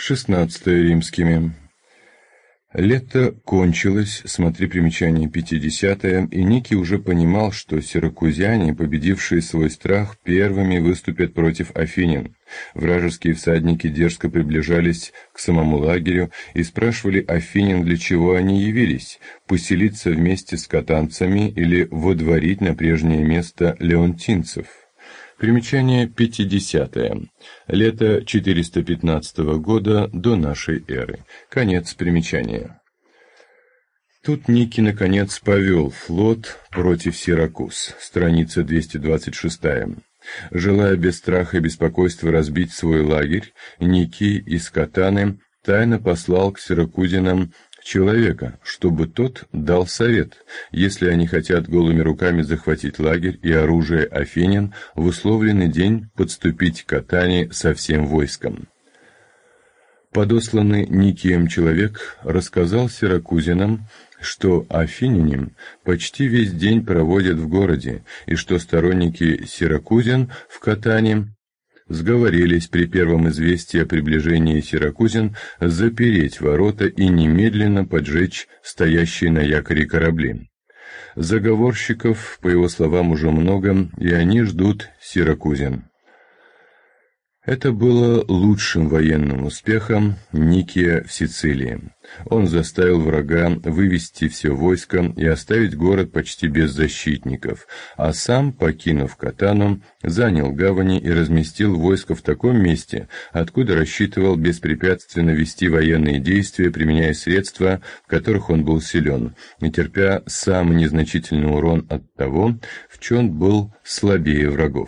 16 римскими. Лето кончилось, смотри примечание 50-е, и Никий уже понимал, что сиракузяне, победившие свой страх, первыми выступят против афинян. Вражеские всадники дерзко приближались к самому лагерю и спрашивали афинян, для чего они явились: поселиться вместе с катанцами или водворить на прежнее место леонтинцев. Примечание 50-е. Лето 415 года до нашей эры. Конец примечания. Тут Никий наконец повел флот против Сиракуз. Страница 226. Желая без страха и беспокойства разбить свой лагерь, Никий из Катаны тайно послал к сиракузянам человека, чтобы тот дал совет, если они хотят голыми руками захватить лагерь и оружие афинян, в условленный день подступить к Катане со всем войском. Подосланный Никием человек рассказал сиракузянам, что афиняне почти весь день проводят в городе, и что сторонники сиракузян в Катане сговорились при первом известии о приближении сиракузян запереть ворота и немедленно поджечь стоящие на якоре корабли. Заговорщиков, по его словам, уже много, и они ждут сиракузян. Это было лучшим военным успехом Никия в Сицилии. Он заставил врага вывести все войско и оставить город почти без защитников, а сам, покинув Катану, занял гавани и разместил войско в таком месте, откуда рассчитывал беспрепятственно вести военные действия, применяя средства, в которых он был силен, и терпя самый незначительный урон от того, в чем был слабее врагов.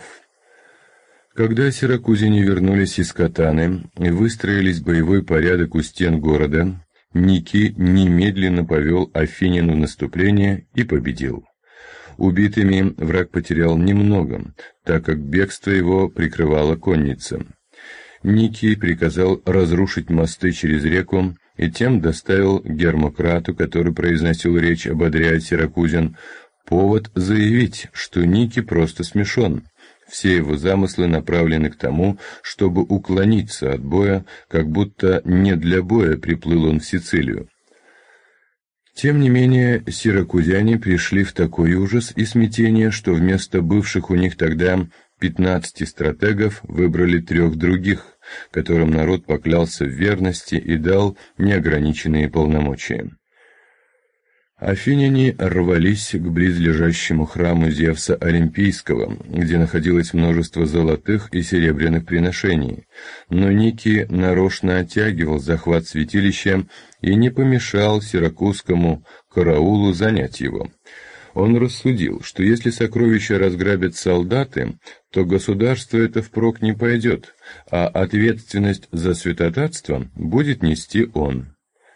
Когда сиракузяне вернулись из Катаны и выстроились боевой порядок у стен города, Никий немедленно повел афинян в наступление и победил. Убитыми враг потерял немного, так как бегство его прикрывала конница. Никий приказал разрушить мосты через реку и тем доставил Гермократу, который произносил речь, ободряя сиракузян, повод заявить, что Никий просто смешон. Все его замыслы направлены к тому, чтобы уклониться от боя, как будто не для боя приплыл он в Сицилию. Тем не менее, сиракузяне пришли в такой ужас и смятение, что вместо бывших у них тогда 15 стратегов выбрали 3 других, которым народ поклялся в верности и дал неограниченные полномочия. Афиняне рвались к близлежащему храму Зевса Олимпийского, где находилось множество золотых и серебряных приношений, но Никий нарочно оттягивал захват святилища и не помешал сиракузскому караулу занять его. Он рассудил, что если сокровища разграбят солдаты, то государство это впрок не пойдет, а ответственность за святотатство будет нести он.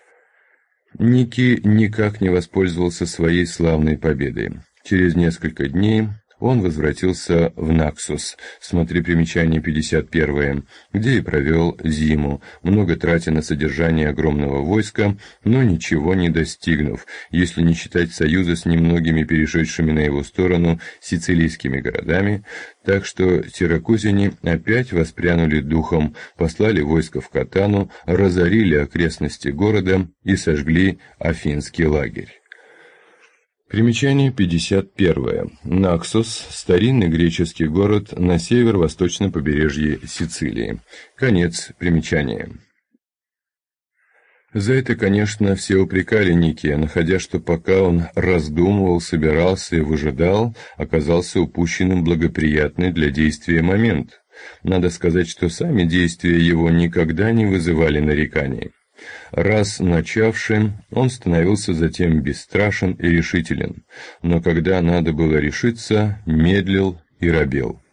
Никий никак не воспользовался своей славной победой. Через несколько дней он возвратился в Наксус, смотри примечание 51, где и провел зиму, много тратя на содержание огромного войска, но ничего не достигнув, если не считать союза с немногими перешедшими на его сторону сицилийскими городами, так что сиракузяне опять воспрянули духом, послали войско в Катану, разорили окрестности города и сожгли афинский лагерь. Примечание 51. Наксос – старинный греческий город на северо-восточном побережье Сицилии. Конец примечания. За это, конечно, все упрекали Никия, находя, что пока он раздумывал, собирался и выжидал, оказался упущенным благоприятный для действия момент. Надо сказать, что сами действия его никогда не вызывали нареканий. Раз начавший, он становился затем бесстрашен и решителен, но когда надо было решиться, медлил и робел.